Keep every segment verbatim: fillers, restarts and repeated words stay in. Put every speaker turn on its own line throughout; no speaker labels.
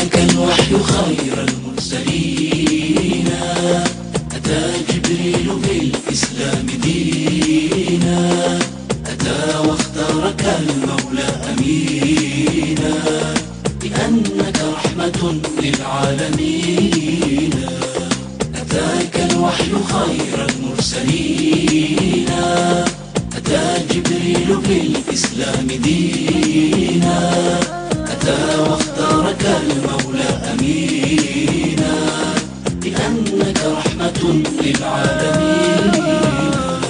أتاك الوحي خير المرسلين، أتى جبريل بالإسلام دينا، أتى واختارك المولى أمينا، لأنك رحمة للعالمين. أتاك الوحي خير المرسلين، أتى جبريل بالإسلام دينا، أتى واختارك المولى أمينا، لأنك رحمة للعالمين.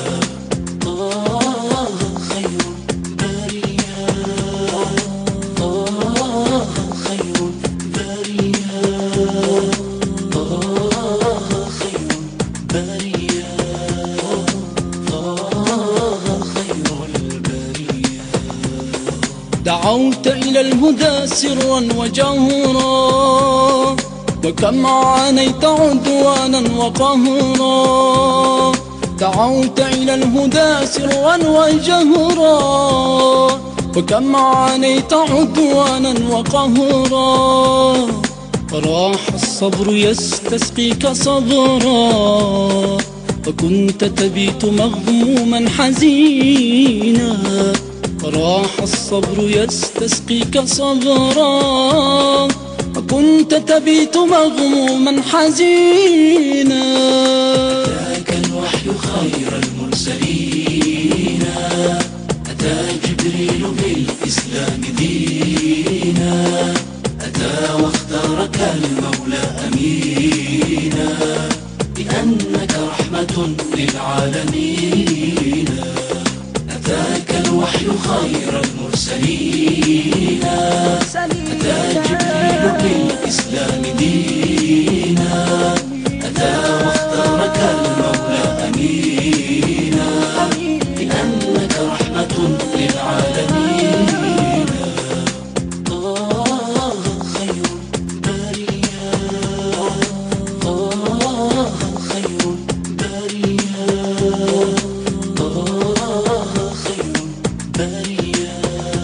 طه خير البرية، طه خير البرية، طه خير البرية، طه خير البرية.
دعوت إلى الهدى سرا وجهرا، وكم عانيت عدوانا وقهرا. دعوت إلى الهدى سرا وجهرا، وكم عانيت عدوانا وقهرا. راح الصبر يستسقيك صبرا، وكنت تبيت مغموما حزينا. راح الصبر يستسقيك صبرا، وكنت تبيت مغموما حزينا.
أتاك الوحي خير المرسلين، أتى جبريل بالإسلام دينا، أتى واختارك المولى أمينا، لأنك رحمة للعالمين. أتاك الوحي خير المرسلين، أتى جبريل بالإسلام دينا، أتى واختارك المولى أمينا، لأنك رحمة للعالمين. طه خير البرية، طه خير البرية، طه خير البرية،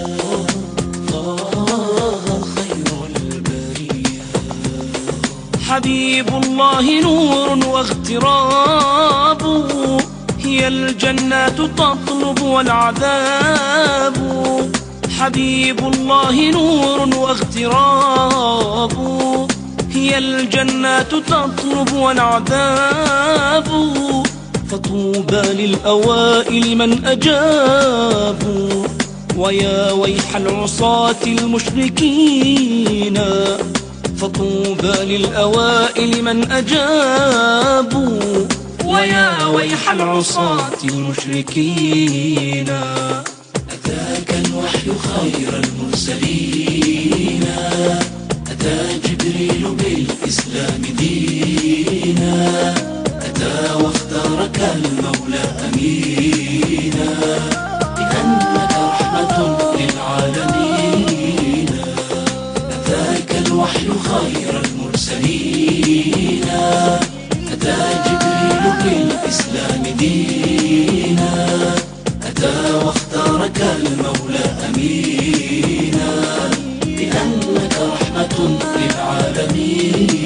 طه خير البرية.
حبيب الله نور واغتراب، هي الجنات تطلب والعذاب. حبيب الله نور واغتراب، هي الجنات تطلب والعذاب. فطوبى للأوائل من أجابوا، ويا ويح العصاة المشركين. فطوبى للأوائل من أجابوا، ويا ويح العصاة المشركين.
أتاك الوحي خير المرسلين، أتى جبريل بالإسلام دينا، أتى واختارك المولى أمينا، لأنك رحمة للعالمين. أتاك الوحي خير المرسلين، أتى جبريل بالإسلام دينا، أتى واختارك المولى أمينا، لأنك رحمة للعالمين.